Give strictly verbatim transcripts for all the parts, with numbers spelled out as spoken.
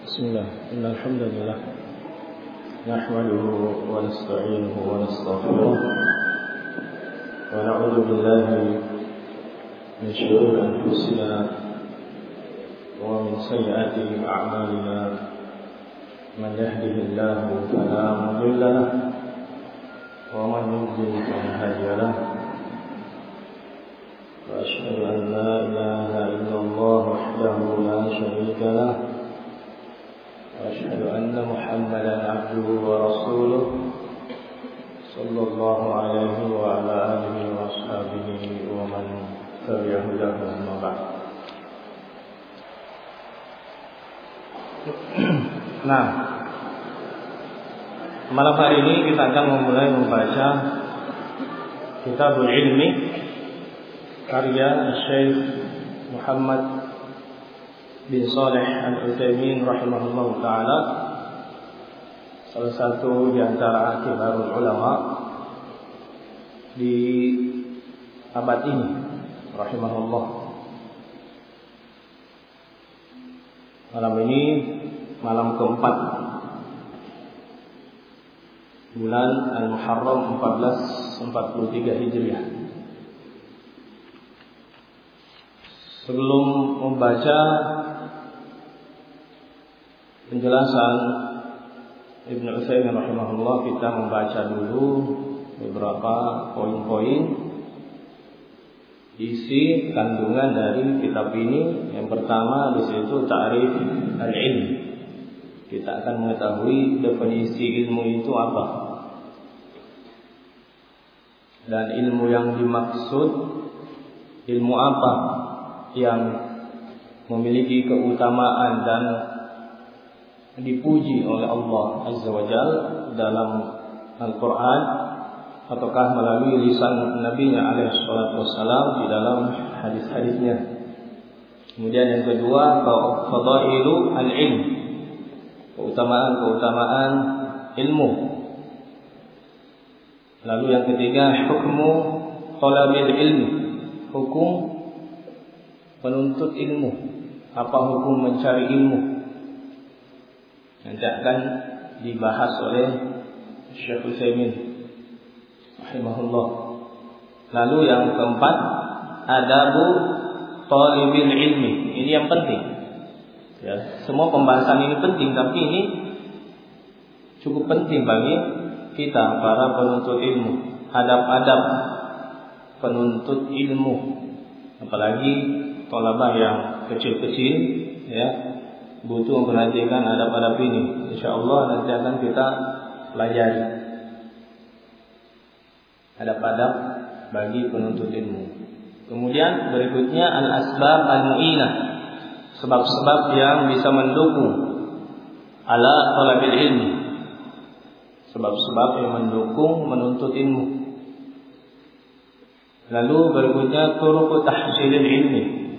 Bismillah, innal hamdalillah nahmaduhu wa nasta'inuhu wa nastaghfiruh wa na'udzu billahi min shururi anfusina wa min sayyiati a'malina man yahdihillahu fala mudilla lahu wa man yudlil fala hadiya lahu wa asyhadu an la ilaha illallah wahdahu la syarika lahu وأشهد أن محمدا عبده ورسوله صلى الله عليه وعلى آله وأصحابه ومن تبعه له أما بعد. Nah, malam hari ini kita akan memulai membaca Kitabul Ilmi karya Syekh Muhammad bin Shalih Al-Utsaimin rahimahullah ta'ala, salah satu di antara kibarul ulama di abad ini rahimahullah. Malam ini malam keempat bulan Al-Muharram seribu empat ratus empat puluh tiga Hijriah. Sebelum membaca penjelasan Ibnu Utsaimin rahimahullah, kita membaca dulu beberapa poin-poin isi kandungan dari kitab ini. Yang pertama di situ ta'rif al-ilm. Kita akan mengetahui definisi ilmu itu apa. Dan ilmu yang dimaksud ilmu apa yang memiliki keutamaan dan dipuji oleh Allah Azza wa Jalla dalam Al-Quran, ataukah melalui lisan Nabi-Nya alaihi salatu wassalam di dalam hadis-hadisnya. Kemudian yang kedua, fadailu al-ilm, keutamaan-keutamaan ilmu. Lalu yang ketiga, hukmu talabil ilmi, hukum penuntut ilmu, apa hukum mencari ilmu. Nanti akan dibahas oleh Syekh Utsaimin rahimahullah. Lalu yang keempat, adabu thalibil ilmi. Ini yang penting. Ya, semua pembahasan ini penting, tapi ini cukup penting bagi kita para penuntut ilmu. Adab-adab penuntut ilmu, apalagi thalabah yang kecil-kecil, ya, butuh memperhatikan adab-adab ini. Insyaallah nanti akan kita pelajari adab-adab bagi penuntut ilmu. Kemudian berikutnya al-asbab al-mu'inah, sebab-sebab yang bisa mendukung ala thalabil ilmi, sebab-sebab yang mendukung menuntut ilmu. Lalu berikutnya turuq tahsilil ilmi,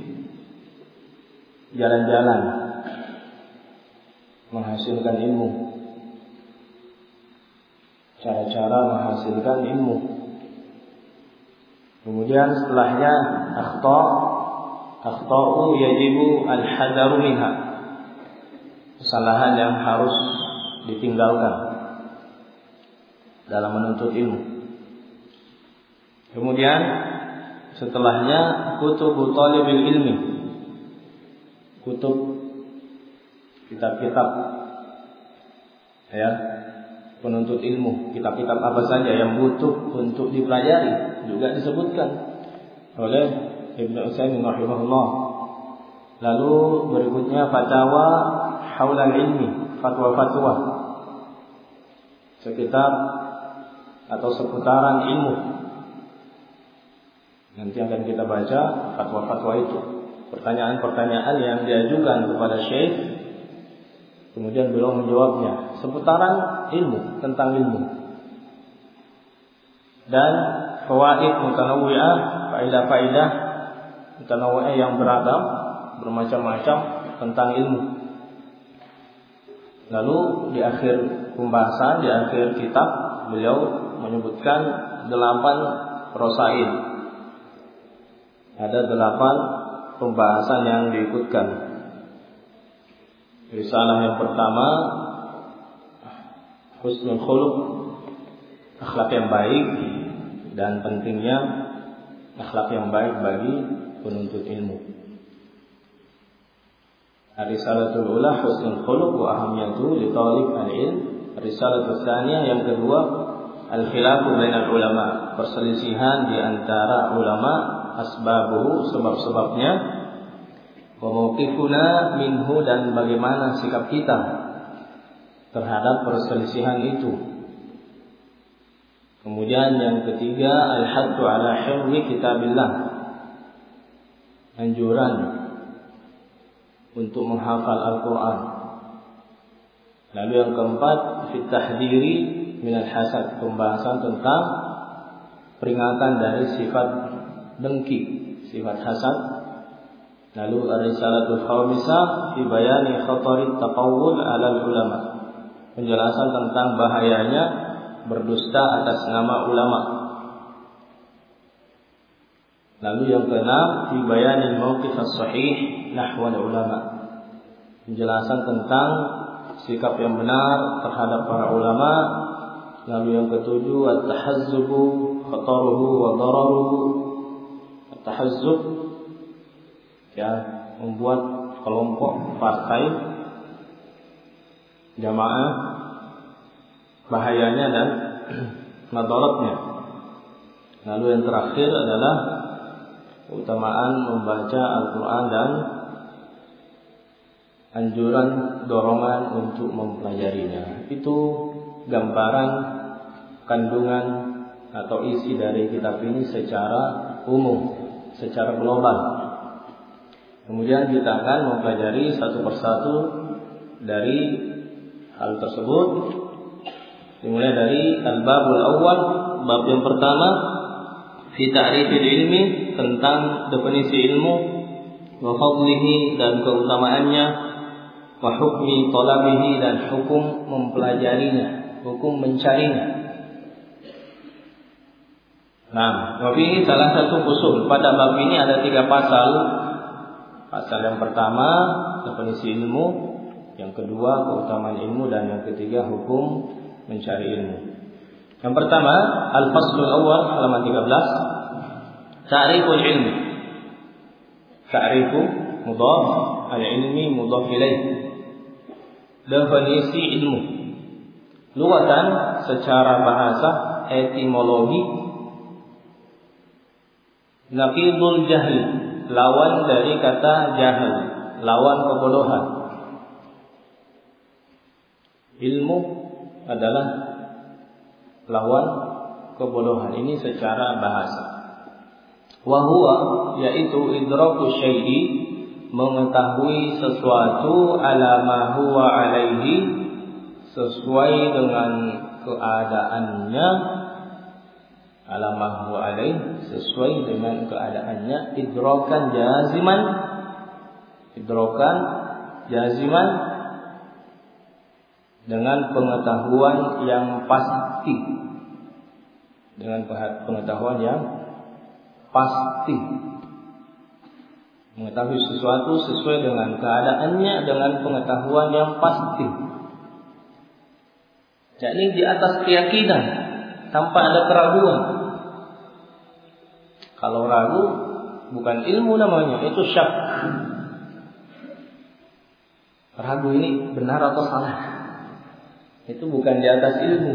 jalan-jalan menghasilkan ilmu, cara-cara menghasilkan ilmu. Kemudian setelahnya akhta, akhta'u yajibu al-hadaru minha, kesalahan yang harus ditinggalkan dalam menuntut ilmu. Kemudian setelahnya kutubu thalibil ilmi, kutub, kitab-kitab, ya, penuntut ilmu. Kitab-kitab apa saja yang butuh untuk dipelajari juga disebutkan oleh Ibnu Utsaimin rahimahullah. Lalu berikutnya fatwa haulal ilmi, fatwa-fatwa sekitar atau seputaran ilmu. Nanti akan kita baca fatwa-fatwa itu, pertanyaan-pertanyaan yang diajukan kepada Syekh, kemudian beliau menjawabnya seputaran ilmu, tentang ilmu. Dan fawaid mutanawwi'ah, faedah-faedah mutanawwi'ah yang beragam, bermacam-macam tentang ilmu. Lalu di akhir pembahasan, di akhir kitab, beliau menyebutkan delapan rosail. Ada delapan pembahasan yang diikutkan. Risalah yang pertama, husnul khuluq, akhlak yang baik, dan pentingnya akhlak yang baik bagi penuntut ilmu. Risalatul ula husnul khuluq wa ahamiyatu li talib al-ilm. Risalatul tsaniyah yang kedua, al-khilafu bainal ulama, perselisihan di antara ulama, asbabuhu, sebab-sebabnya, wa mauqifuna minhu, dan bagaimana sikap kita terhadap perselisihan itu. Kemudian yang ketiga, al-haddu ala hifdzi kitabillah, anjuran untuk menghafal Al-Quran. Lalu yang keempat, fit tahdiri minal hasad, pembahasan tentang peringatan dari sifat dengki, sifat hasad. Lalu ar-risalatul khamisah fi bayani khatarit taqawul alal ulama, penjelasan tentang bahayanya berdusta atas nama ulama. Lalu yang keenam, fi bayani mauqif as-sahih nahwal ulama, penjelasan tentang sikap yang benar terhadap para ulama. Lalu yang ketujuh, at-tahazzubu khataruhu wa dararuhu. At-tahazzub, ya, membuat kelompok, partai, jamaah, bahayanya dan madaratnya. Lalu yang terakhir adalah keutamaan membaca Al-Quran dan anjuran, dorongan untuk mempelajarinya. Itu gambaran kandungan atau isi dari kitab ini secara umum, secara global. Kemudian kita akan mempelajari satu persatu dari hal tersebut. Dimulai dari al-babul awal, bab yang pertama, fi ta'rifil ilmi, tentang definisi ilmu, wa fadlihi, dan keutamaannya, wa hukmi talabihi, dan hukum mempelajarinya, hukum mencarinya. Nah, wa fihi salah satu usul. Pada bab ini ada tiga pasal. Pasal yang pertama, definisi ilmu, yang kedua, keutamaan ilmu, dan yang ketiga, hukum mencari ilmu. Yang pertama, al-faslul awal, halaman tiga belas, ta'riful ilmi. Ta'rifu mudhaf, al-ilmi mudhaf ilaih. Definisi ilmu. Lughatan, secara bahasa, etimologi, naqidul jahli, lawan dari kata jahil, lawan kebodohan. Ilmu adalah lawan kebodohan. Ini secara bahasa. Wa huwa, yaitu idraku syai'i, mengetahui sesuatu, ala ma huwa alaihi, sesuai dengan keadaannya, ala ma huwa alaihi, sesuai dengan keadaannya, idrakan jaziman, idrakan jaziman, dengan pengetahuan yang pasti, dengan pengetahuan yang pasti, mengetahui sesuatu sesuai dengan keadaannya, dengan pengetahuan yang pasti. Jadi di atas keyakinan, tanpa ada keraguan. Kalau ragu, bukan ilmu namanya, itu syak. Ragu ini benar atau salah, itu bukan di atas ilmu.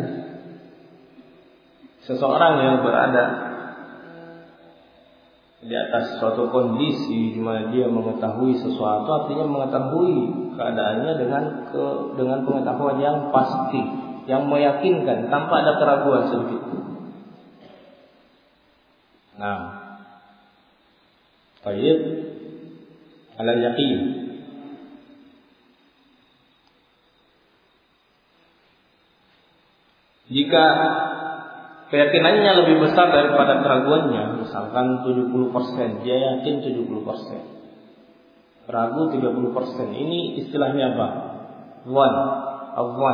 Seseorang yang berada di atas suatu kondisi di mana dia mengetahui sesuatu, artinya mengetahui keadaannya dengan ke, dengan pengetahuan yang pasti, yang meyakinkan tanpa ada keraguan sedikit. Nah, baik, ala yaqin. Jika keyakinannya lebih besar daripada keraguannya, misalkan tujuh puluh persen, dia yakin tujuh puluh persen, ragu tiga puluh persen. Ini istilahnya apa? Wan, afwan.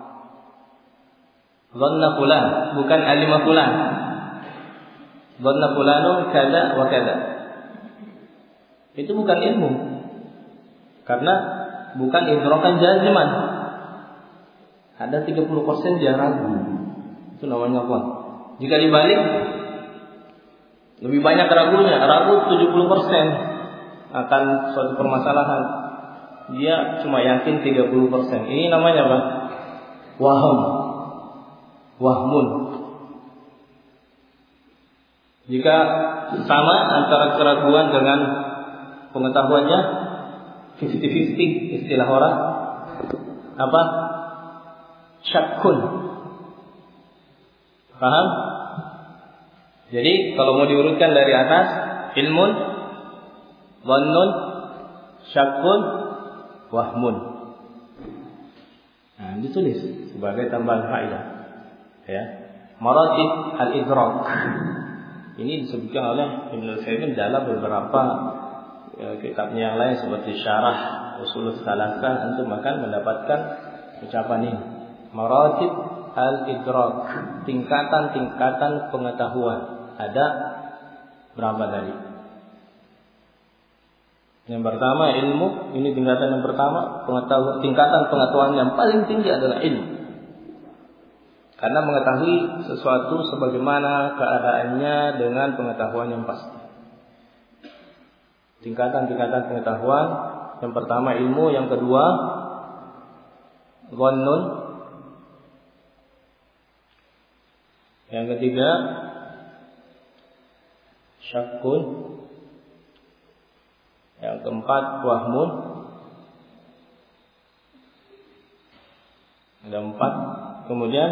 Dhanna fulan, bukan alima fulan. Dhanna fulanun kada wa kada. Itu bukan ilmu. Karena bukan idrakan jaziman. Ada tiga puluh persen dia ragu. Itu namanya apa? Jika dibalik lebih banyak ragunya, ragu tujuh puluh persen akan suatu permasalahan. Dia cuma yakin tiga puluh persen. Ini namanya apa? Waham. Wahmun. Jika sama antara keraguan dengan pengetahuannya lima puluh lima puluh istilah orang apa? Syakkun. Paham? Jadi kalau mau diurutkan dari atas, ilmun, dhannun, syakkun, wahmun. Nah, ditulis sebagai tambahan faedah. Ya. Maratib al-idrak. Ini disebutkan oleh Ibnu Utsaimin dalam beberapa ya, kitabnya yang lain seperti Syarah Ushul Tsalatsah, untuk akan mendapatkan ucapan ini. Maratib al-idrak, tingkatan-tingkatan pengetahuan. Ada berapa tadi? Yang pertama ilmu, ini tingkatan yang pertama, pengetahuan, tingkatan pengetahuan yang paling tinggi adalah ilmu. Karena mengetahui sesuatu sebagaimana keadaannya dengan pengetahuan yang pasti. Tingkatan-tingkatan pengetahuan, yang pertama ilmu, yang kedua dhannun, yang ketiga syakkun, yang keempat wahmun, ada empat. Kemudian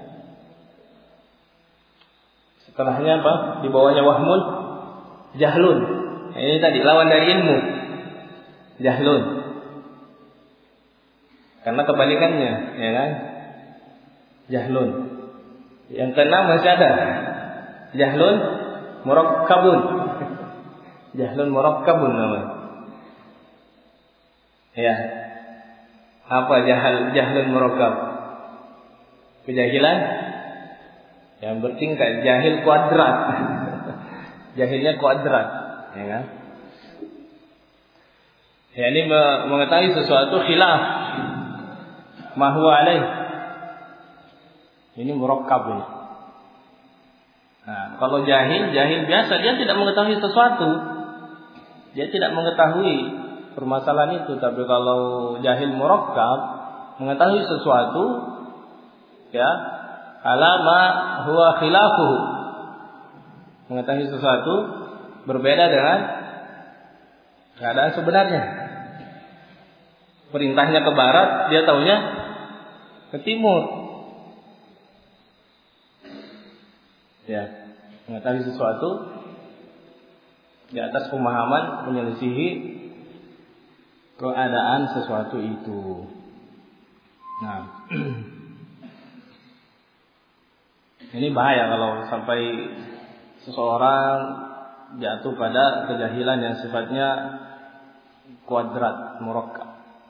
setelahnya apa? Di bawahnya wahmun, jahlun. Nah, ini tadi lawan dari ilmu, jahlun. Karena kebalikannya, ya kan? Jahlun. Yang keenam masih ada jahlun murakkabun. Jahlun murakkabun namanya. Ya. Apa jahal jahlun murakkab? Kejahilan yang bertingkat, jahil kuadrat. Jahilnya kuadrat, ya kan? Ya, ini mengetahui sesuatu khilaf ma huwa alaih. Ini murakkab ini. Nah, kalau jahil, jahil biasa, dia tidak mengetahui sesuatu. Dia tidak mengetahui permasalahan itu. Tapi kalau jahil murakkab, mengetahui sesuatu, ya, alama huwa khilafuhu. Mengetahui sesuatu berbeda dengan keadaan sebenarnya. Perintahnya ke barat, dia taunya ke timur. Ya, mengetahui sesuatu di atas pemahaman menyelisihi keadaan sesuatu itu. Nah, ini bahaya kalau sampai seseorang jatuh pada kejahilan yang sifatnya kuadrat, murakkab.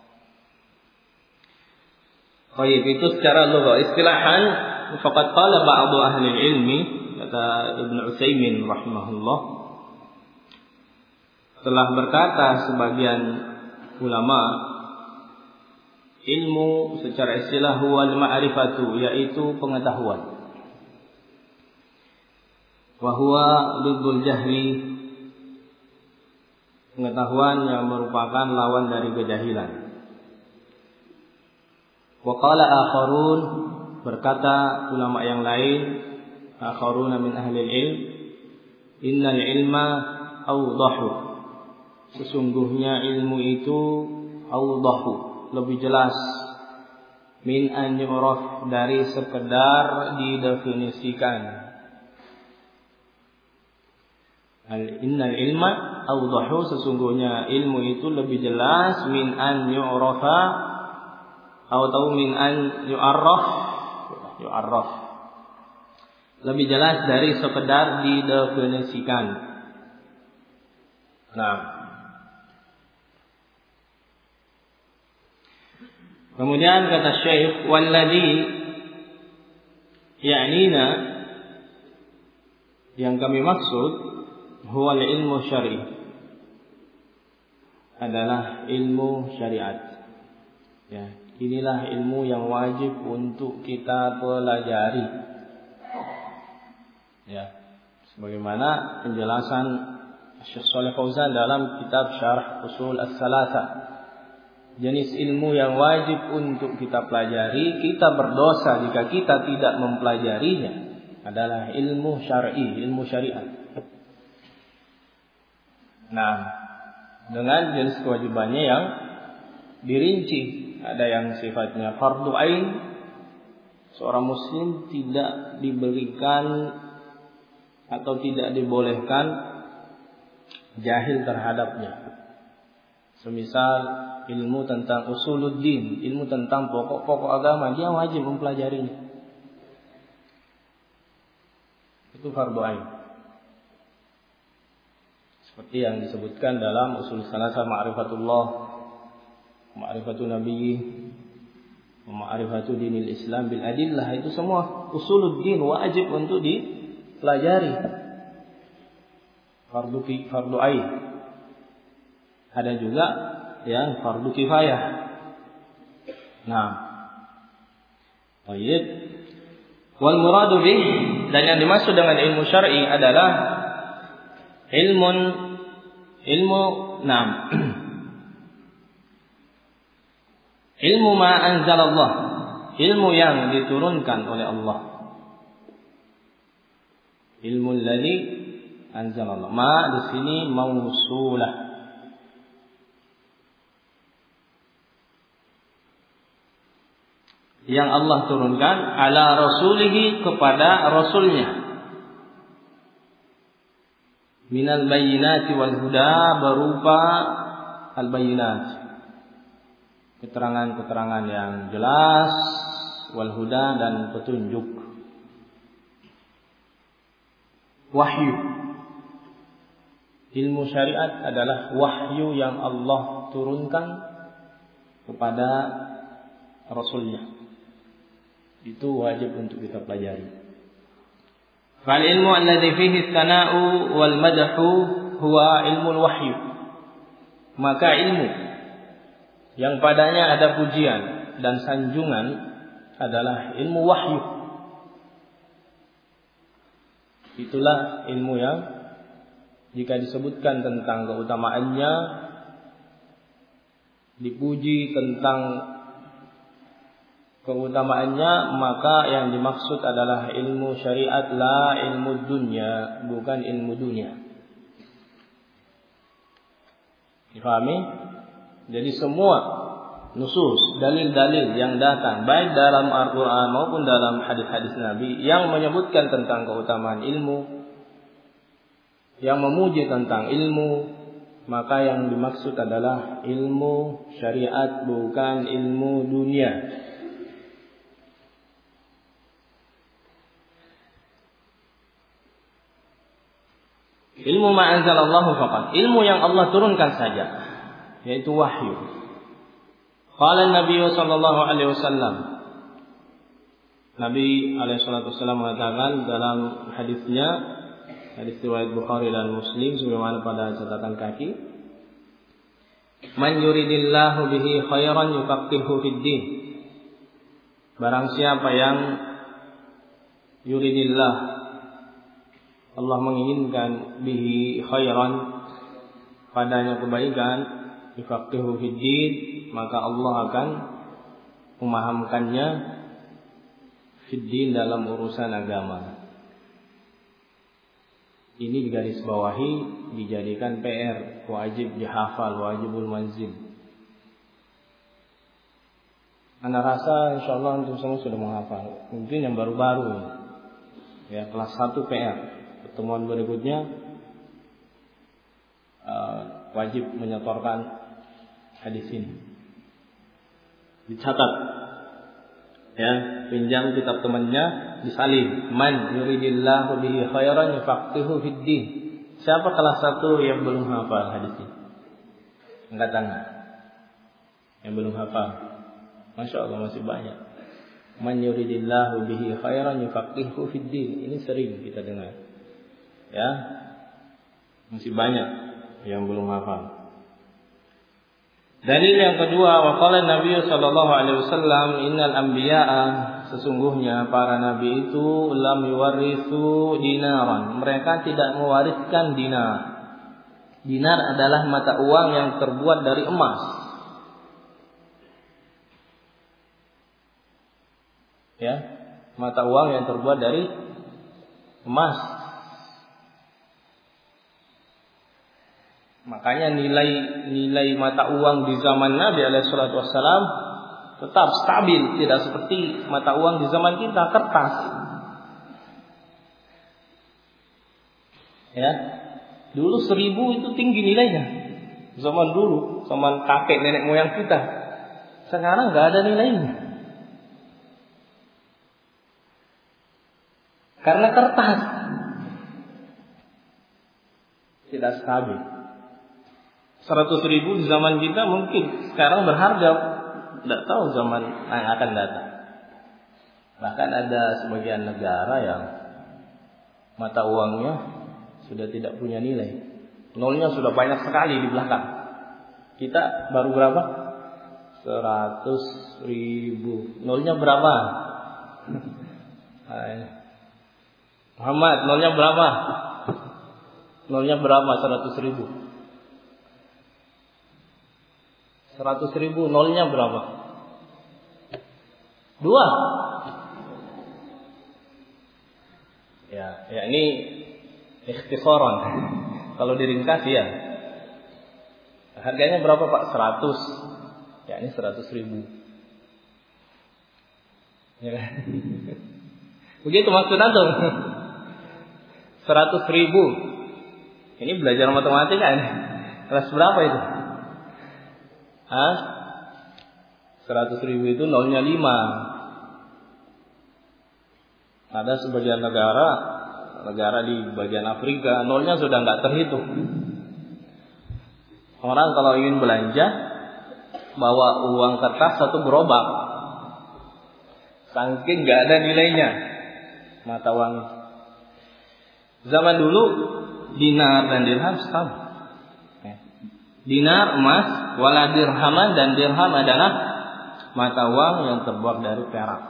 Oh iya, itu secara lugah. Istilahan, faqad qala ba'du ahli ilmi, kata Ibnu Utsaimin rahimahullah, telah berkata sebagian ulama, ilmu secara istilah huwal ma'rifatu, yaitu pengetahuan. Wa huwa diddul jahli, pengetahuan yang merupakan lawan dari kejahilan. Wa qala akharun, berkata ulama yang lain, akharuna min ahli ilm, innal ilma awdahu, sesungguhnya ilmu itu awdahu, lebih jelas, min an yu'raf, dari sekedar didefinisikan. Innal ilma awdahu, sesungguhnya ilmu itu lebih jelas, min an yu'rafa, atau min an yu'arraf, yu'arraf, lebih jelas dari sekedar didefinisikan. Nah, kemudian kata Syekh, walladhi ya'nina, yang kami maksud, huwal ilmu syar'i, adalah ilmu syariat. Ya, inilah ilmu yang wajib untuk kita pelajari. Ya, sebagaimana penjelasan Syekh Shalih Fauzan dalam kitab Syarah Ushul Ats-Tsalatsa. Jenis ilmu yang wajib untuk kita pelajari, kita berdosa jika kita tidak mempelajarinya, adalah ilmu syar'i, ilmu syariat. Nah, dengan jenis kewajibannya yang dirinci. Ada yang sifatnya fardu ain, seorang muslim tidak diberikan atau tidak dibolehkan jahil terhadapnya. Semisal ilmu tentang usuluddin, ilmu tentang pokok-pokok agama, dia wajib mempelajarinya. Itu fardu ain. Seperti yang disebutkan dalam usul salasa ma'rifatullah, ma'rifatu nabiyyi, ma'rifatu dinil Islam bil adillah, itu semua usuluddin wajib untuk dipelajari. Fardu fardu ain. Ada juga yang fardu kifayah. Nah, baik. Wal muradu bih, dan yang dimaksud dengan ilmu syar'i adalah ilmun ilmu nam ilmu ma anzalallah, ilmu yang diturunkan oleh Allah. Ilmu alladzi anzalallah. Ma di sini mausulah. Yang Allah turunkan ala rasulihi, kepada rasulnya. Minal bayyinati wal huda, berupa al bayyinat, keterangan-keterangan yang jelas, wal huda, dan petunjuk. Wahyu. Ilmu syariat adalah wahyu yang Allah turunkan kepada rasulnya. Itu wajib untuk kita pelajari. Fal ilmu alladhi fihi tsana'u wal madhu huwa ilmu wahyu. Maka ilmu yang padanya ada pujian dan sanjungan adalah ilmu wahyu. Itulah ilmu yang jika disebutkan tentang keutamaannya, dipuji tentang keutamaannya, maka yang dimaksud adalah ilmu syariat, la ilmu dunia, bukan ilmu dunia. Difahami? Jadi semua nusus, dalil-dalil yang datang baik dalam Al-Quran maupun dalam hadis-hadis Nabi yang menyebutkan tentang keutamaan ilmu, yang memuji tentang ilmu, maka yang dimaksud adalah ilmu syariat, bukan ilmu dunia. Ilmu ma anzalallahu faqat, ilmu yang Allah turunkan saja, yaitu wahyu. Qala Nabi sallallahu alaihi wasallam, Nabi alaihi salatu wasallam mengatakan dalam hadisnya, hadis riwayat Bukhari dan Muslim sebagaimana pada catatan kaki, man yuridillahu bihi khairan yufaqihu fid din. Barang siapa yang yuridillah, Allah menginginkan bihi khairan, padanya kebaikan, yufaqihu fid din, maka Allah akan memahamkannya fid din, dalam urusan agama. Ini digaris bawahi, dijadikan P R, wajib dihafal, wajibul manzil. Ana rasa insyaallah untuk semua sudah menghafal. Mungkin yang baru-baru ya, kelas satu P R. Pertemuan berikutnya uh, wajib menyetorkan hadis ini. Dicatat ya, pinjam kitab temannya, disalin. Man yuridillahu bihi khairan yufaqihu fid din. Siapa kelas satu yang belum hafal hadis ini? Angkat tangan. Yang belum hafal. Masya Allah, masih banyak. Man yuridillahu bihi khairan yufaqihu fid din. Ini sering kita dengar. Ya, masih banyak yang belum hafal. Dalil yang kedua, wa qala Nabi sallallahu alaihi wasallam, innal anbiya'a, sesungguhnya para nabi itu lam yuwarithu dinaran, mereka tidak mewariskan dinar. Dinar adalah mata uang yang terbuat dari emas. Ya, mata uang yang terbuat dari emas. Makanya nilai nilai mata uang di zaman Nabi alaihi salatu wassalam tetap stabil, tidak seperti mata uang di zaman kita, kertas. Ya, dulu seribu itu tinggi nilainya, zaman dulu, zaman kakek nenek moyang kita. Sekarang nggak ada nilainya, karena kertas, tidak stabil. Seratus ribu di zaman kita mungkin sekarang berharga, tidak tahu zaman yang akan datang. Bahkan ada sebagian negara yang mata uangnya sudah tidak punya nilai, nolnya sudah banyak sekali di belakang. Kita baru berapa? Seratus ribu, nolnya berapa? Muhammad, nolnya berapa? Nolnya berapa? Seratus ribu. Seratus ribu, nolnya berapa? Dua. Ya, ya ini ikhtisaran. Kalau diringkas ya. Harganya berapa Pak? Seratus. Ya ini seratus ribu. Ya. Begitu maksud antum. Seratus ribu. Ini belajar matematika ini. Kelas berapa itu? Hah? Seratus ribu itu nolnya lima. Ada sebagian negara, negara di bagian Afrika, nolnya sudah nggak terhitung. Orang kalau ingin belanja, bawa uang kertas satu gerobak, saking nggak ada nilainya mata uang. Zaman dulu dinar dan dirham sama. Dinar emas, wala dirhaman, dan dirham adalah mata uang yang terbuat dari perak.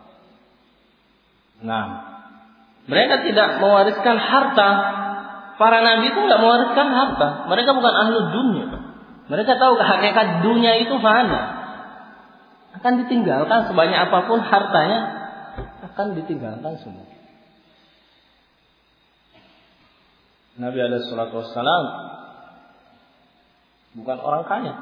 Nah, mereka tidak mewariskan harta. Para nabi itu tidak mewariskan harta. Mereka bukan ahli dunia. Mereka tahu hakikat dunia itu fana, akan ditinggalkan. Sebanyak apapun hartanya akan ditinggalkan semua. Nabi alaihi salatu wassalam bukan orang kaya.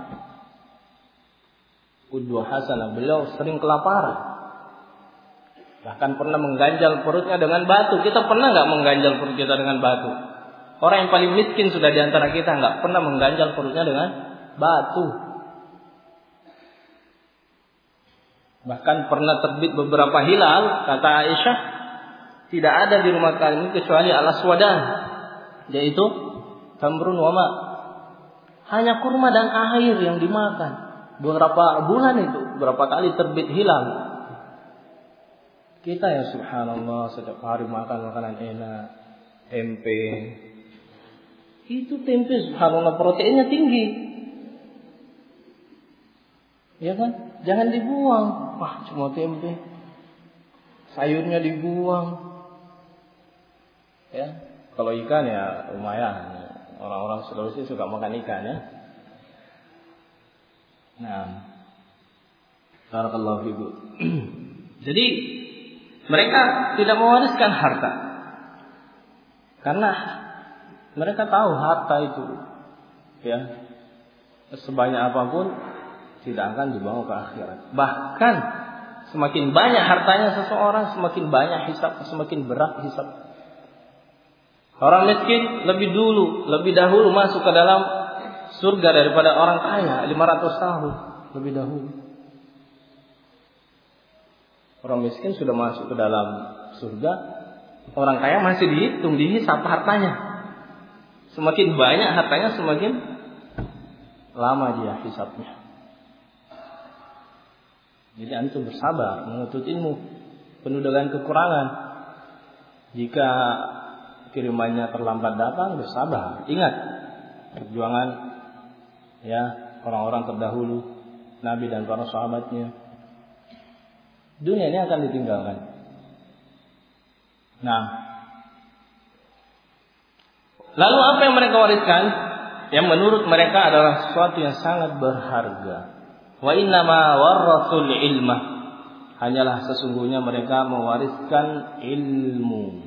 Qudwah hasanah, beliau sering kelaparan. Bahkan pernah mengganjal perutnya dengan batu. Kita pernah nggak mengganjal perut kita dengan batu? Orang yang paling miskin sudah diantara kita nggak pernah mengganjal perutnya dengan batu. Bahkan pernah terbit beberapa hilal, kata Aisyah, tidak ada di rumah kami kecuali al-aswadan, yaitu tamrun wa ma. Hanya kurma dan air yang dimakan. Beberapa bulan itu, berapa kali terbit hilal. Kita ya subhanallah setiap hari makan makanan enak, tempe. Itu tempe subhanallah proteinnya tinggi. Ya kan? Jangan dibuang. Wah, cuma tempe. Sayurnya dibuang. Ya, kalau ikan ya lumayan. Orang-orang Sulawesi suka makan ikan ya. Nah, barakallahu fiikum. Jadi mereka tidak mewariskan harta, karena mereka tahu harta itu, ya, sebanyak apapun tidak akan dibawa ke akhirat. Bahkan semakin banyak hartanya seseorang, semakin banyak hisab, semakin berat hisab. Orang miskin lebih dulu, lebih dahulu masuk ke dalam surga daripada orang kaya lima ratus tahun lebih dahulu. Orang miskin sudah masuk ke dalam surga, orang kaya masih dihitung, dihisab hartanya. Semakin banyak hartanya, semakin lama dia hisabnya. Jadi antum bersabar menuntut ilmu penuh dengan kekurangan. Jika kirimannya terlambat datang, bersabar. Ingat perjuangan ya orang-orang terdahulu, Nabi dan para sahabatnya. Dunia ini akan ditinggalkan. Nah, lalu apa yang mereka wariskan? Yang menurut mereka adalah sesuatu yang sangat berharga. Wa innama warrathul ilma. Hanyalah sesungguhnya mereka mewariskan ilmu.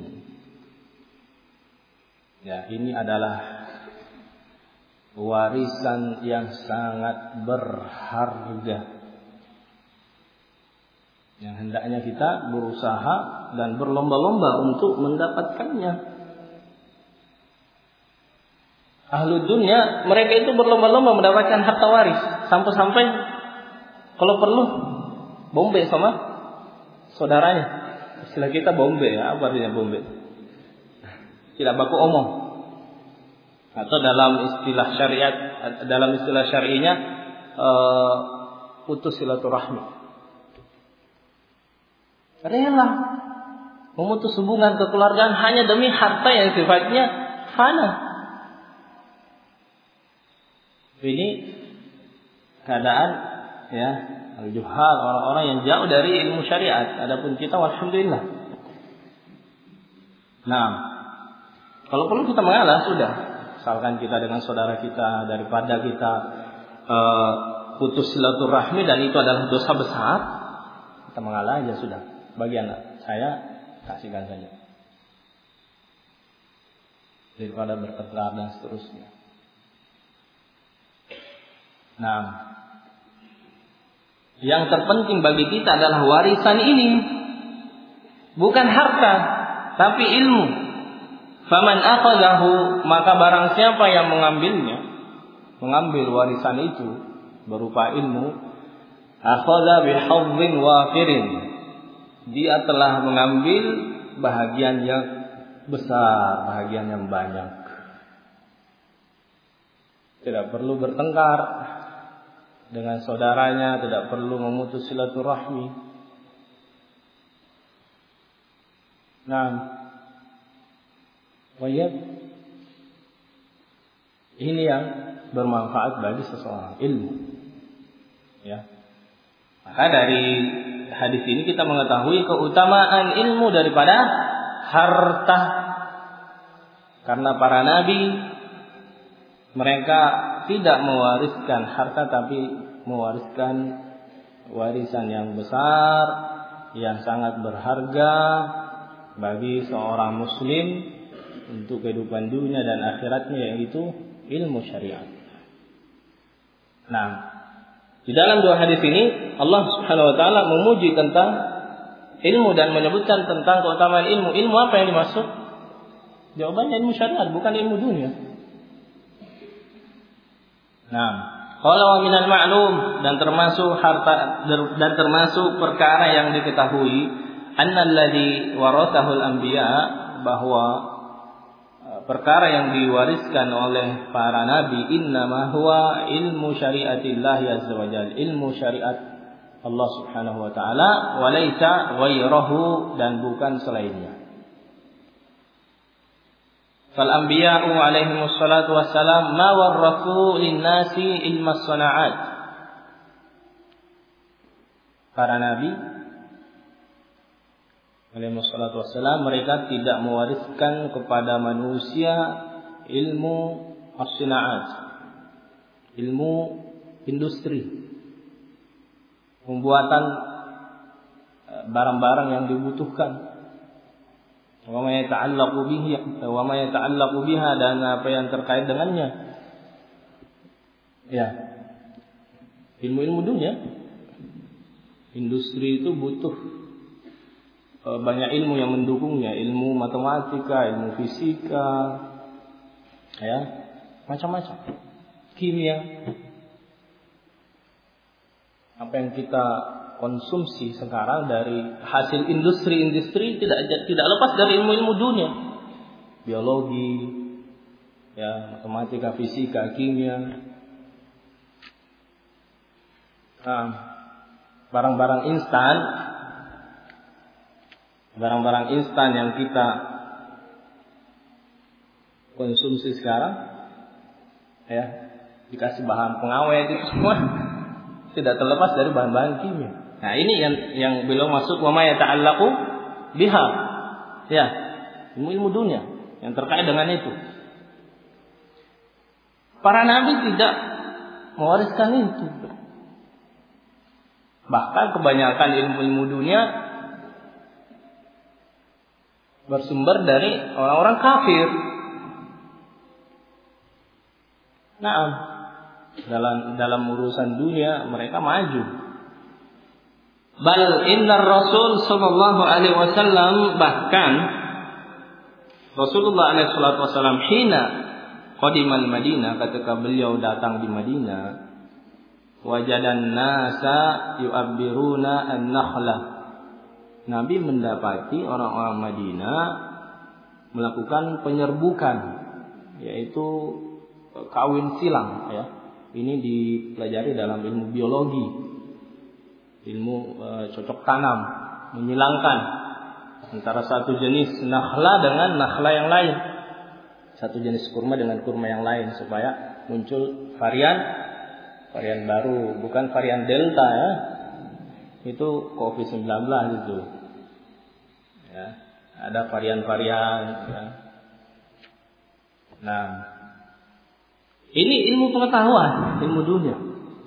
Ya, ini adalah warisan yang sangat berharga. Yang hendaknya kita berusaha dan berlomba-lomba untuk mendapatkannya. Ahlu dunia, mereka itu berlomba-lomba mendapatkan harta waris. Sampai-sampai kalau perlu bombe sama saudaranya. Istilah kita bombe ya, apa artinya bombe? Tidak baku omong. Atau dalam istilah syariat, dalam istilah syar'inya uh, putus silaturahmi. Rela memutus hubungan kekeluargaan hanya demi harta yang sifatnya fana. Ini keadaan ya al-juhal, orang-orang yang jauh dari ilmu syariat. Adapun kita alhamdulillah. Nah, kalau perlu kita mengalah sudah. Misalkan kita dengan saudara kita, daripada kita uh, putus silaturahmi dan itu adalah dosa besar, kita mengalah aja sudah. Bagi anak saya kasihkan saja daripada bertengkar dan seterusnya. Nah, yang terpenting bagi kita adalah warisan ini, bukan harta, tapi ilmu. Faman akhadahu, maka barang siapa yang mengambilnya, mengambil warisan itu berupa ilmu, akhadha bihadhin wafirin, dia telah mengambil bahagian yang besar, bahagian yang banyak. Tidak perlu bertengkar dengan saudaranya, tidak perlu memutus silaturahmi. Nah, wajib ini yang bermanfaat bagi seseorang, ilmu. Ya. Maka dari hadis ini kita mengetahui keutamaan ilmu daripada harta. Karena para nabi mereka tidak mewariskan harta tapi mewariskan warisan yang besar, yang sangat berharga bagi seorang muslim untuk kehidupan dunia dan akhiratnya, yaitu ilmu syariat. Nah, di dalam dua hadis ini Allah Subhanahu wa taala memuji tentang ilmu dan menyebutkan tentang keutamaan ilmu. Ilmu apa yang dimaksud? Jawabannya ilmu syariat, bukan ilmu dunia. Nah, qala wa minal ma'lum, dan termasuk harta dan termasuk perkara yang diketahui, annal ladzi warathahul anbiya, bahwa perkara yang diwariskan oleh para nabi innama huwa ilmu syariatillah azza wajalla, ilmu syariat Allah Subhanahu wa taala, wa laisa ghairahu, dan bukan selainnya. Fal anbiya'u alaihimus salatu wassalam ma warathu lin-nasi ilmas sana'at. Para nabi alaihimus salatu wassalam, mereka tidak mewariskan kepada manusia ilmu as-sana'at, ilmu industri, pembuatan barang-barang yang dibutuhkan. Wa ma yata'allaqu bihi wa ma yata'allaqu biha, dan apa yang terkait dengannya. Ya. Ilmu-ilmu dunia. Industri itu butuh banyak ilmu yang mendukungnya, ilmu matematika, ilmu fisika, ya, macam-macam. Kimia. Apa yang kita konsumsi sekarang dari hasil industri-industri tidak tidak lepas dari ilmu-ilmu dunia, biologi, ya, matematika, fisika, kimia. Nah, barang-barang instan, barang-barang instan yang kita konsumsi sekarang, ya, dikasih bahan pengawet itu semua tidak terlepas dari bahan-bahan kimia. Nah, ini yang yang belum masuk wa ma yata'allaqu biha. Ya, ilmu-ilmu dunia yang terkait dengan itu. Para nabi tidak mewariskan itu. Bahkan kebanyakan ilmu-ilmu dunia bersumber dari orang-orang kafir. Nah, dalam dalam urusan dunia mereka maju. Bal innar Rasul sallallahu alaihi wasallam, bahkan Rasulullah alaihi salatu wasallam hina qadimal Madinah, ketika beliau datang di Madinah, wajadan nasa yu'abbiruna an-nakhlah. Nabi mendapati orang-orang Madinah melakukan penyerbukan, yaitu kawin silang, ya. Ini dipelajari dalam ilmu biologi, ilmu e, cocok tanam, menyilangkan antara satu jenis nakhla dengan nakhla yang lain, satu jenis kurma dengan kurma yang lain, supaya muncul varian varian baru, bukan varian delta, ya. Itu covid sembilan belas itu. Ya, ada varian-varian, ya. Nah, ini ilmu pengetahuan, ilmu dunia.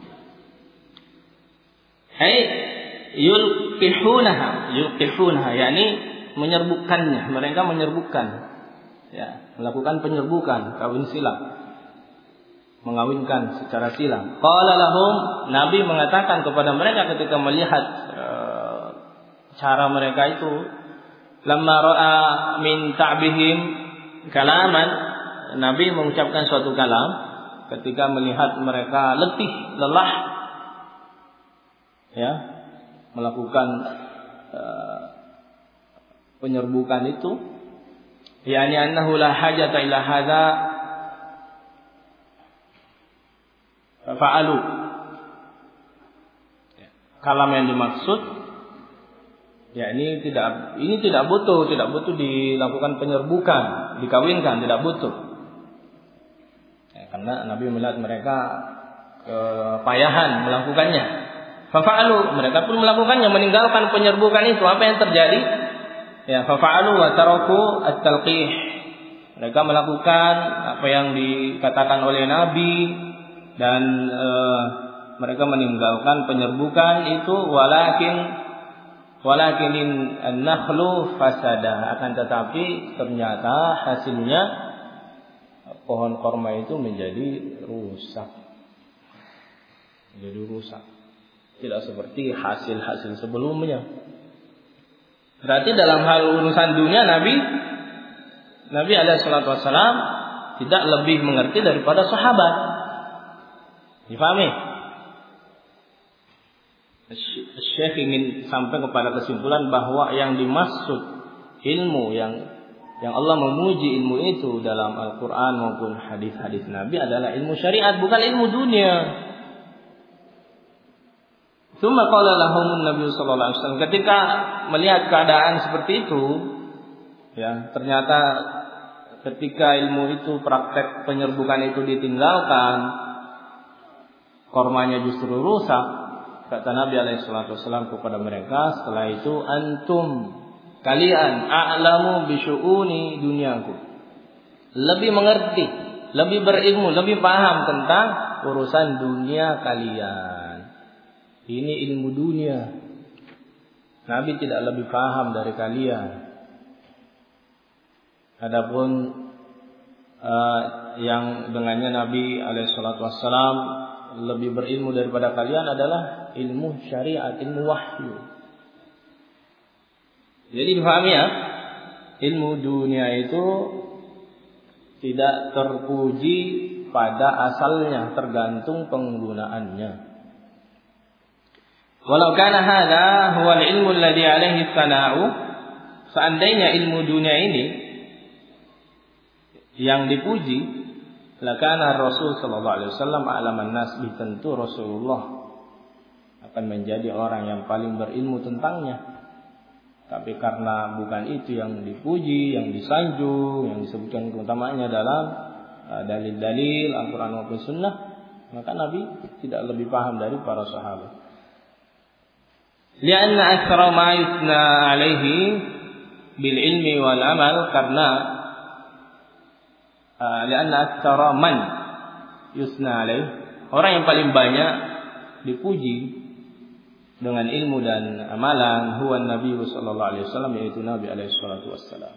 Hai yulqihunaha, yulqihunaha, yakni menyerbukannya, mereka menyerbukan, ya, melakukan penyerbukan, kawin silang, mengawinkan secara silang. Qala lahum, Nabi mengatakan kepada mereka ketika melihat e, cara mereka itu, lamma ra'a min ta'bihim kalaman, Nabi mengucapkan suatu kalam ketika melihat mereka letih, lelah, ya, melakukan uh, penyerbukan itu, yakni annahu la hajata ila hadza fa'alu. Kalam yang dimaksud, yakni tidak, ini tidak butuh, tidak butuh dilakukan penyerbukan, dikawinkan, tidak butuh. Karena Nabi melihat mereka kepayahan melakukannya. Fafa'alu, mereka pun melakukannya, meninggalkan penyerbukan itu. Apa yang terjadi? Ya, fafa'alu wa taraku at-talqih. Mereka melakukan apa yang dikatakan oleh Nabi, dan e, mereka meninggalkan penyerbukan itu. Walakin walakinin an-nakhlu fasada, akan tetapi ternyata hasilnya pohon korma itu menjadi rusak, menjadi rusak, tidak seperti hasil-hasil sebelumnya. Berarti dalam hal urusan dunia, Nabi Nabi alaihi salatu wassalam tidak lebih mengerti daripada sahabat. Difahami? Syekh ingin sampai kepada kesimpulan bahwa yang dimaksud ilmu yang Yang Allah memuji ilmu itu dalam Al-Quran maupun hadis-hadis Nabi adalah ilmu syariat, bukan ilmu dunia. Tsumma qala lahumun Nabi sallallahu alaihi wasallam, ketika melihat keadaan seperti itu, ya, ternyata ketika ilmu itu, praktek penyerbukan itu ditinggalkan, kormanya justru rusak. Kata Nabi alaihi salatu wasallam kepada mereka setelah itu, antum, kalian, a'lamu bisyu'uni dunyaku, lebih mengerti, lebih berilmu, lebih paham tentang urusan dunia kalian. Ini ilmu dunia. Nabi tidak lebih paham dari kalian. Adapun uh, yang dengannya Nabi alaihi salatu wassalam lebih berilmu daripada kalian adalah ilmu syariat, ilmu wahyu. Jadi dipahami, ya, ilmu dunia itu tidak terpuji pada asalnya, tergantung penggunaannya. Walau kana hadha huwa al-ilmu alladhi alaihi sana'u, seandainya ilmu dunia ini yang dipuji, lakana Rasul sallallahu alaihi wasallam a'laman nas, tentu Rasulullah akan menjadi orang yang paling berilmu tentangnya. Tapi karena bukan itu yang dipuji, yang disanjung, yang disebutkan keutamaannya dalam uh, dalil-dalil Al-Quran maupun Sunnah, Maka Nabi tidak lebih paham dari para sahabat. Lianna aktsara ma yusna alaihi bil ilmi wal amal, karena uh, lianna aktsara man yusna alaihi, orang yang paling banyak dipuji dengan ilmu dan amalan, huwa Nabi sallallahu alaihi wasallam, yaitu Nabi alaihi salatu wassalam.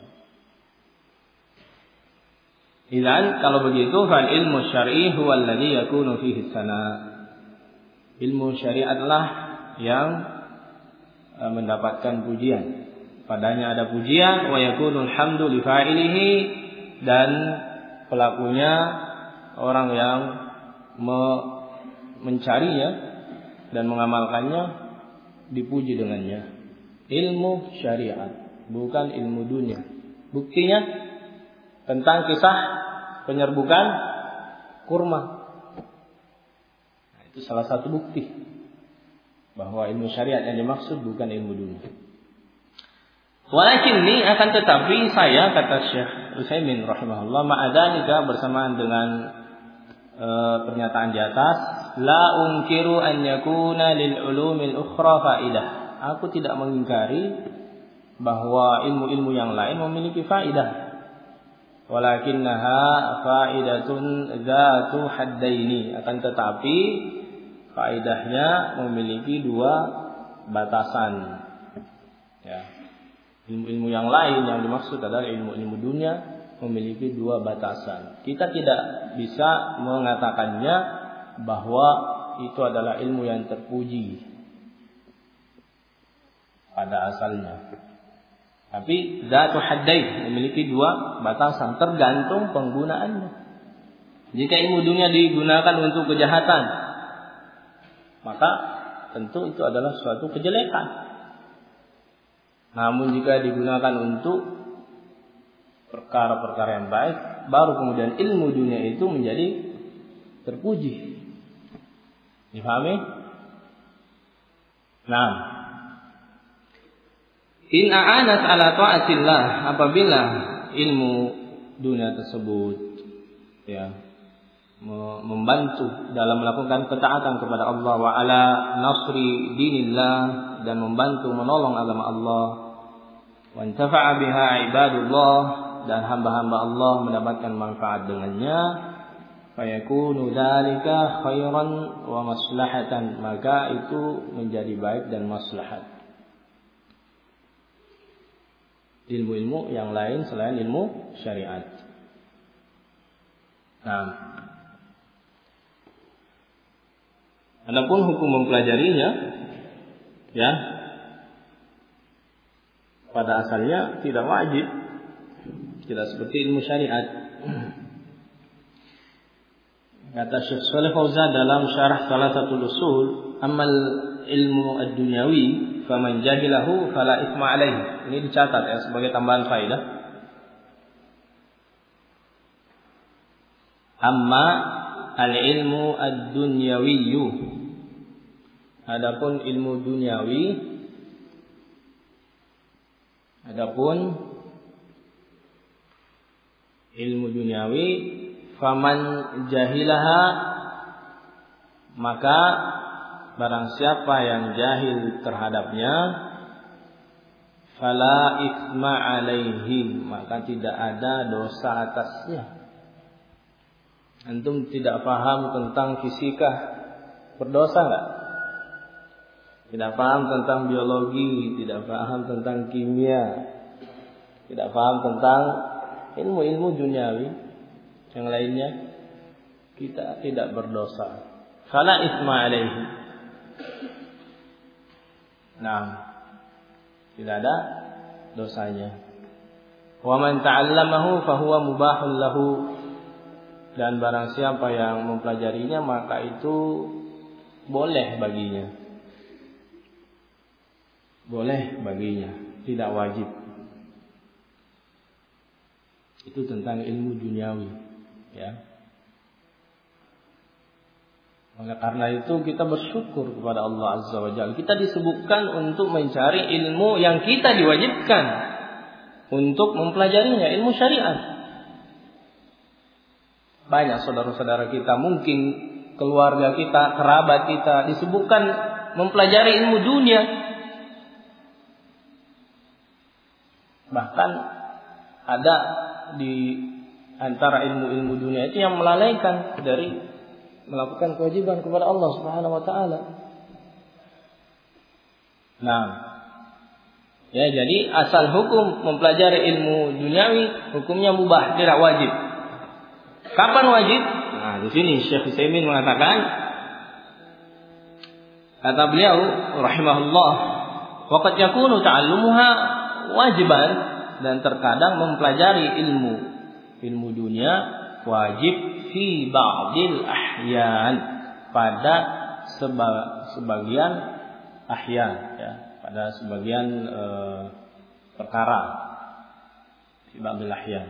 Idzan kalau begitu fal ilmu syar'i huwa alladhi yakunu fihi sana. Ilmu syariatlah yang mendapatkan pujian. Padanya ada pujian, wa yakunul hamdu li fa'ilihi, dan pelakunya orang yang me- mencarinya dan mengamalkannya dipuji dengannya. Ilmu syariat, bukan ilmu dunia. Buktinya tentang kisah penyerbukan kurma. Nah, itu salah satu bukti bahwa ilmu syariat yang dimaksud bukan ilmu dunia. Walakin ini akan tetapi saya, kata Syekh Utsaimin rahimahullah, ma'adzalika, bersamaan dengan e, pernyataan di atas, la unkiru an yakuna lil ulumil ukhra faidah. Aku tidak mengingkari bahwa ilmu-ilmu yang lain memiliki faidah. Walakinnaha faidatun dzatu haddaini, akan tetapi faidahnya memiliki dua batasan. Ya. Ilmu-ilmu yang lain yang dimaksud adalah ilmu-ilmu dunia memiliki dua batasan. Kita tidak bisa mengatakannya bahwa itu adalah ilmu yang terpuji pada asalnya. Tapi dzatu haddain memiliki dua batasan, tergantung penggunaannya. Jika ilmu dunia digunakan untuk kejahatan, maka tentu itu adalah suatu kejelekan. Namun jika digunakan untuk perkara-perkara yang baik, baru kemudian ilmu dunia itu menjadi terpuji. Difahami? Nah, in a'anat ala ta'atillah, apabila ilmu dunia tersebut ya membantu dalam melakukan ketaatan kepada Allah, wa ala nasri dinillah, dan membantu menolong agama Allah, wa intafa'a biha ibadullah, dan hamba-hamba Allah mendapatkan manfaat dengannya, fayakunu dzalika khairan wa maslahatan, maka itu menjadi baik dan maslahat. Ilmu-ilmu yang lain selain ilmu syariat. Nah, adapun hukum mempelajarinya, ya, pada asalnya tidak wajib, tidak seperti ilmu syariat. Kata Syekh Shalih Fauzan dalam syarah Thalathatul Usul, amal ilmu ad-dunyawi faman jahilahu fala itsma alaihi. Ini dicatat ya sebagai tambahan faedah. Amma al-ilmu ad-dunyawiyyu, adapun ilmu duniawi, adapun ilmu duniawi, faman jahilaha, maka barang siapa yang jahil terhadapnya, fala itsma alaihi, maka tidak ada dosa atasnya. Antum tidak paham tentang fisika, berdosa enggak? Tidak paham tentang biologi, tidak paham tentang kimia, tidak paham tentang ilmu-ilmu duniawi yang lainnya, kita tidak berdosa. Fala itsma alaihi. Nah, tidak ada dosanya. Wa man ta'allamahu fahuwa mubahul lahu, dan barang siapa yang mempelajarinya maka itu boleh baginya. Boleh baginya, tidak wajib. Itu tentang ilmu duniawi, ya. Maka karena itu kita bersyukur kepada Allah Azza wa Jalla. Kita disebutkan untuk mencari ilmu yang kita diwajibkan untuk mempelajarinya, ilmu syariat. Banyak saudara-saudara kita mungkin keluarga kita, kerabat kita, disebutkan mempelajari ilmu dunia. Bahkan ada di antara ilmu-ilmu dunia itu yang melalaikan dari melakukan kewajiban kepada Allah Subhanahu wa taala. Nah, ya jadi asal hukum mempelajari ilmu duniawi hukumnya mubah, tidak wajib. Kapan wajib? Nah, di sini Syekh Utsaimin mengatakan, kata beliau rahimahullah, waqad yakunu ta'allumuha wajiban, dan terkadang mempelajari ilmu ilmu dunia wajib fi ba'dil ahyan, pada seba, sebagian ahyan, ya, pada sebagian e, perkara, fi ba'dil ahyan.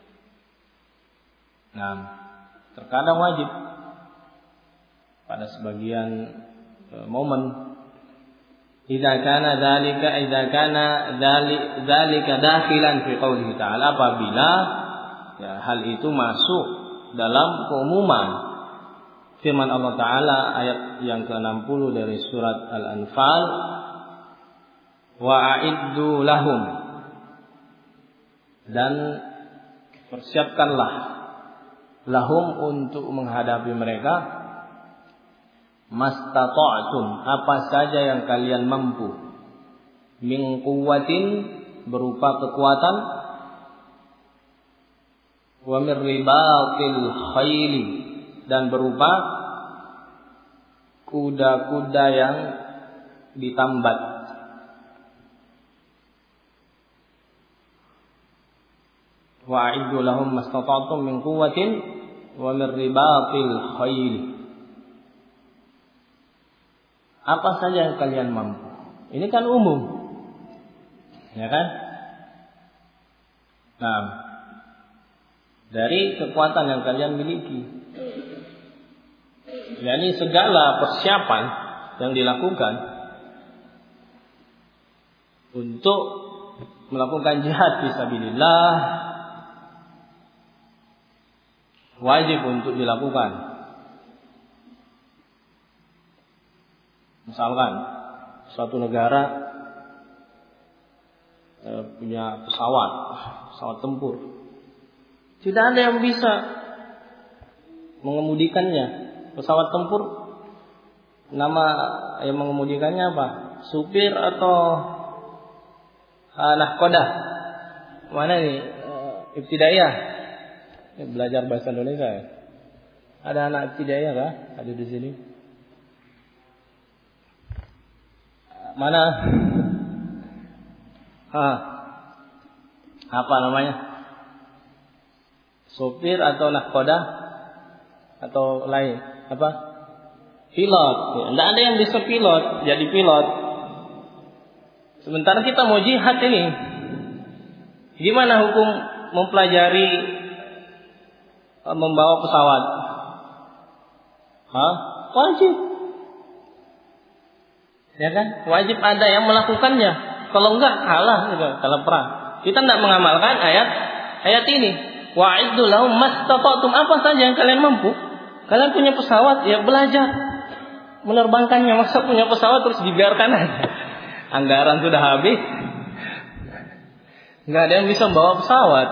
Nah, terkadang wajib pada sebagian e, momen. Idza kana dzalika idza kana dzalika dakhilan fi qouli ta'ala, apabila ya, hal itu masuk dalam keumuman firman Allah Ta'ala ayat yang ke enam puluh dari surat Al-Anfal, wa a'iddu lahum, dan persiapkanlah lahum untuk menghadapi mereka, mastata'tum, apa saja yang kalian mampu, min quwwatin, berupa kekuatan, wa min ribatil khayli, dan berupa kuda-kuda yang ditambat. Wa a'iddu lahum mastata'tum min quwwatin wa min ribatil khayli. Apa saja yang kalian mampu. Ini kan umum, ya kan? Nah, dari kekuatan yang kalian miliki, yakni segala persiapan yang dilakukan untuk melakukan jihad fisabilillah wajib untuk dilakukan. Misalkan suatu negara eh, punya pesawat, pesawat tempur, tidak ada yang bisa mengemudikannya. Pesawat tempur, nama yang mengemudikannya apa? Supir atau uh, nahkodah? Mana nih? Uh, ibtidaiyah. Ini belajar bahasa Indonesia ya? Ada anak ibtidaiyah kah? Ada di sini? Mana? Ah, apa namanya? Supir atau nahkodah atau lain? Apa? Pilot. Tidak ada yang bisa pilot, jadi pilot. Sementara kita mau jihad ini, gimana hukum mempelajari membawa pesawat? Hah? Wajib. Ya kan? Wajib ada yang melakukannya. Kalau enggak, kalah gitu, kalah perang. Kita tidak mengamalkan ayat ayat ini. Wa'iddu lahum mastata'tum, apa saja yang kalian mampu. Kalian punya pesawat, ya belajar menerbangkannya. Masa punya pesawat terus dibiarkan aja? Anggaran sudah habis, nggak ada yang bisa membawa pesawat.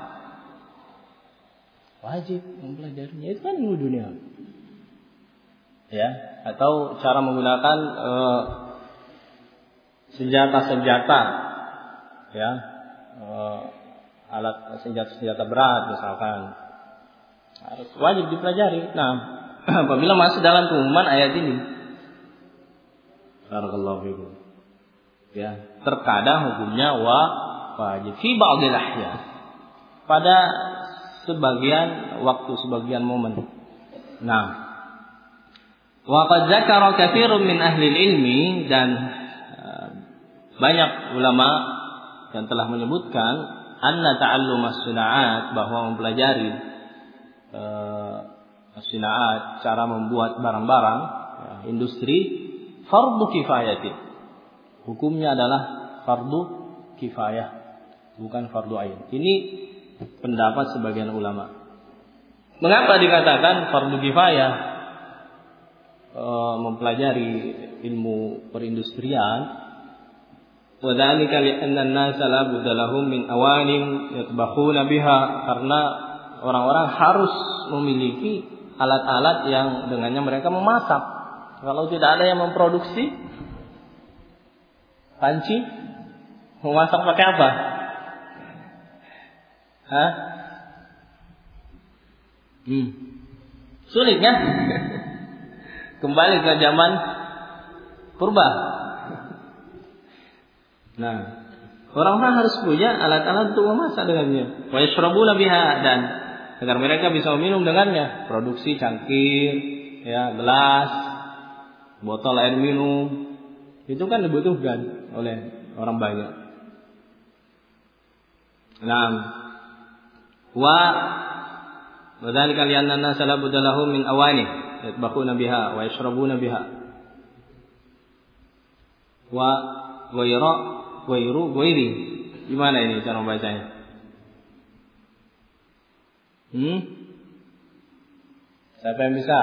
Wajib mempelajarinya. Itu kan ilmu dunia. Ya, atau cara menggunakan uh, senjata-senjata, ya, uh, alat senjata-senjata berat misalkan, harus wajib dipelajari. Nah, apabila masuk dalam keumuman ayat ini, barakallahu fikum, ya, terkadang hukumnya wa wajib fi ba'dil ahya, pada sebagian waktu, sebagian momen. Nah, wa qad dzakara katsirun min ahli ilmi, dan uh, banyak ulama yang telah menyebutkan anna ta'allum as-suna'at, bahwa mempelajari uh, as-suna'at, cara membuat barang-barang, ya, industri, fardu kifayatin. Hukumnya adalah fardu kifayah, bukan fardu ain. Ini pendapat sebagian ulama. Mengapa dikatakan fardu kifayah? uh, mempelajari ilmu perindustrian, wa dzalika li'anna an-nasa la budda lahum min awanin yatbakhuna biha, karena orang-orang harus memiliki alat-alat yang dengannya mereka memasak. Kalau tidak ada yang memproduksi panci, memasak pakai apa? Hah? Hmm. Sulit kan? Kembali ke zaman purba. Nah, orang-orang harus punya alat-alat untuk memasak dengannya. Wa yashrabuna biha, dan agar mereka bisa minum dengannya. Produksi cangkir, ya, gelas, botol air minum, itu kan dibutuhkan oleh orang banyak. Nah, wa wadzalika li'anna an-nasa la budda lahum min awani yatbakhuna biha wa yashrabuna biha. Wa ghayra ghayru ghairi. Gimana ini cara membacanya? Hmm? Siapa yang bisa?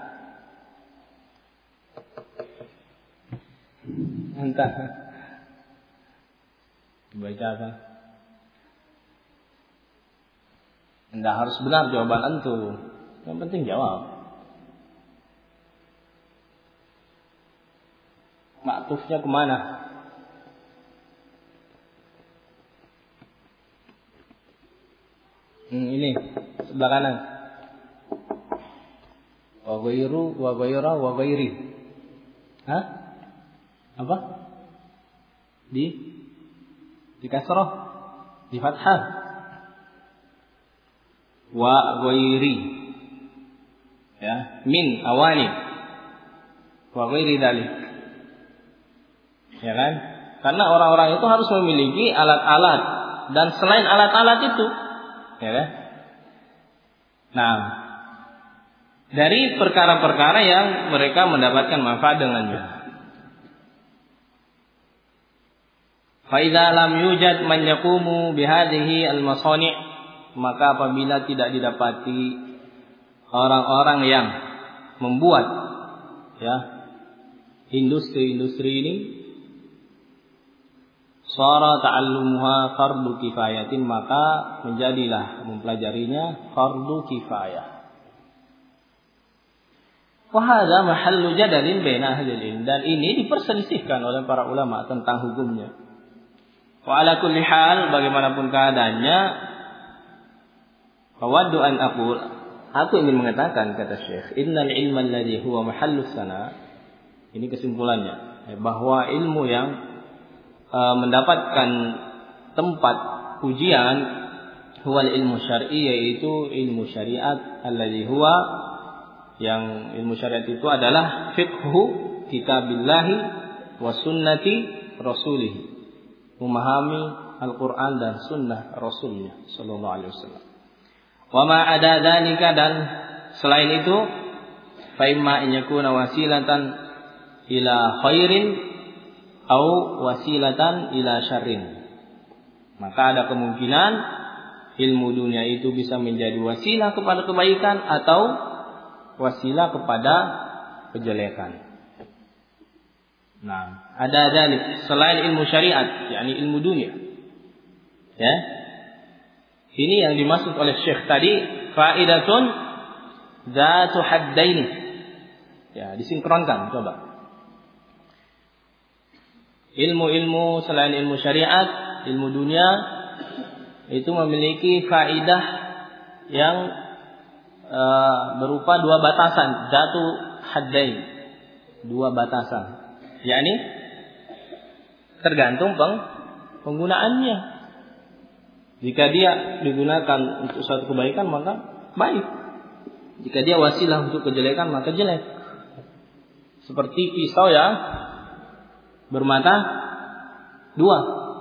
Entah. Baca apa? Anda harus benar jawaban antum. Yang penting jawab. Maktufnya kemana? Hmm, ini sebelah kanan. Wa ghairu wa ghaira wa ghairi. Hah? Apa? Di di kasrah, di fathah. Wa ghairi, ya, min awani wa ghairi dzalik, ya kan? Karena orang-orang itu harus memiliki alat-alat dan selain alat-alat itu, ya kan? Nah, dari perkara-perkara yang mereka mendapatkan manfaat dengannya. Fa idza lam yujad man yaqumu bihadhihi al-masani', maka apabila tidak didapati orang-orang yang membuat, ya, industri-industri ini, shara ta'allumuha fardu kifayatin, maka menjadilah mempelajarinya fardu kifayah. Wa hadza mahallu jadalin baina ahlil ilm, dan ini diperselisihkan oleh para ulama tentang hukumnya. Wa ala kulli hal, bagaimanapun keadaannya, fawaddu an aqul, aku ingin mengatakan, kata Syekh, innal ilma alladhi huwa mahallus sana, ini kesimpulannya, bahwa ilmu yang uh, mendapatkan tempat ujian, huwa ilmu syar'i, yaitu ilmu syariat, alladhi huwa, yang ilmu syariat itu adalah fiqhu kitabillahi wa sunnati rasulih, memahami Al-Quran dan sunnah Rasulnya sallallahu alaihi wasallam. Wa ma ada dzalika, dan selain itu, fa imma an yakuna wasilatan ila khairin au wasilatan ila syarrin. Maka ada kemungkinan ilmu dunia itu bisa menjadi wasilah kepada kebaikan atau wasilah kepada kejelekan. Nah, ada dzalik selain ilmu syariat, yakni ilmu dunia. Ya. Ini yang dimaksud oleh Syekh tadi, faidatun dzatu haddaini. Ya, disinkronkan coba. Ilmu-ilmu selain ilmu syariat, ilmu dunia itu memiliki faidah yang uh, berupa dua batasan, dzatu haddain. Dua batasan. Yakni tergantung peng, penggunaannya. Jika dia digunakan untuk suatu kebaikan, maka baik. Jika dia wasilah untuk kejelekan, maka jelek. Seperti pisau yang bermata dua.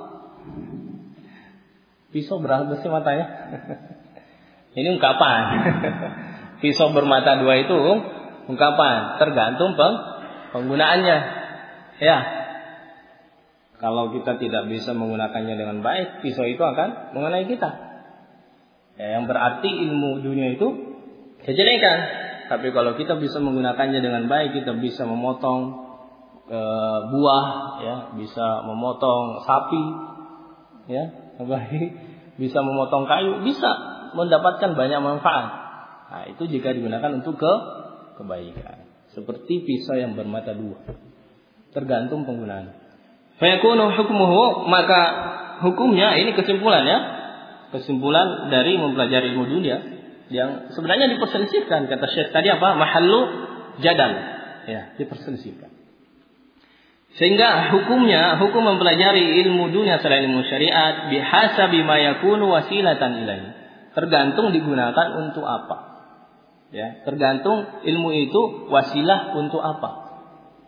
Pisau berapa sih matanya? Ini ungkapan. Pisau bermata dua itu ungkapan, tergantung peng, penggunaannya. Ya. Kalau kita tidak bisa menggunakannya dengan baik, pisau itu akan mengenai kita. Ya, yang berarti ilmu dunia itu kejelekan. tapi kalau kita bisa menggunakannya dengan baik, kita bisa memotong e, buah, ya, bisa memotong sapi, ya, baik, bisa memotong kayu, bisa mendapatkan banyak manfaat. Nah, itu jika digunakan untuk ke kebaikan. Seperti pisau yang bermata dua, tergantung penggunaan. Fayakunu hukmuhu, maka hukumnya, ini kesimpulan ya, kesimpulan dari mempelajari ilmu dunia yang sebenarnya diperselisihkan, kata Syekh tadi apa? Mahallu jadal, ya, diperselisihkan. Sehingga hukumnya, hukum mempelajari ilmu dunia selain ilmu syariat bihasabi ma yakunu wasilatan ilaihi, tergantung digunakan untuk apa. Ya, tergantung ilmu itu wasilah untuk apa.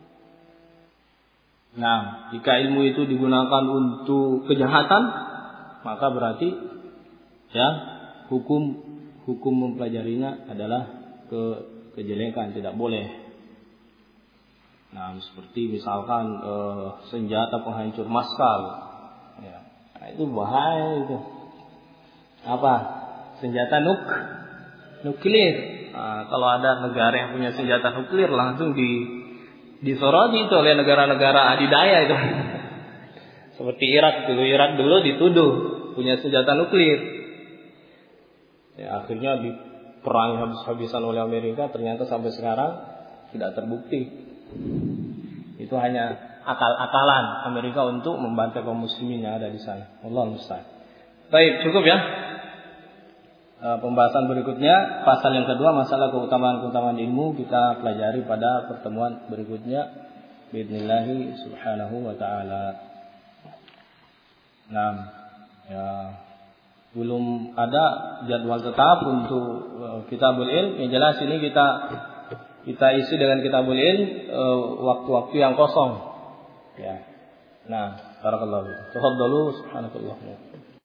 Nah, jika ilmu itu digunakan untuk kejahatan, maka berarti ya hukum hukum mempelajarinya adalah ke kejelekan, tidak boleh. Nah, seperti misalkan eh, senjata penghancur massal, ya, nah, itu bahaya itu. Apa? Senjata nuk nuklir. Nah, kalau ada negara yang punya senjata nuklir, langsung di disoroti itu oleh negara-negara adidaya itu. Seperti Irak dulu, Irak dulu dituduh punya senjata nuklir. Ya, akhirnya diperangi habis-habisan oleh Amerika, ternyata sampai sekarang tidak terbukti. Itu hanya akal-akalan Amerika untuk membantai kaum muslimin yang ada di sana. Wallahu musta'an. Baik, cukup ya. Pembahasan berikutnya, pasal yang kedua, masalah keutamaan-keutamaan ilmu, kita pelajari pada pertemuan berikutnya. Bismillahi subhanahu wa ta'ala. Nah, ya, belum ada jadwal tetap untuk uh, kitabul ilm. Yang jelas ini kita kita isi dengan kitabul ilm uh, waktu-waktu yang kosong. Ya. Nah, barakallahu. Tafadhalu subhanakallah.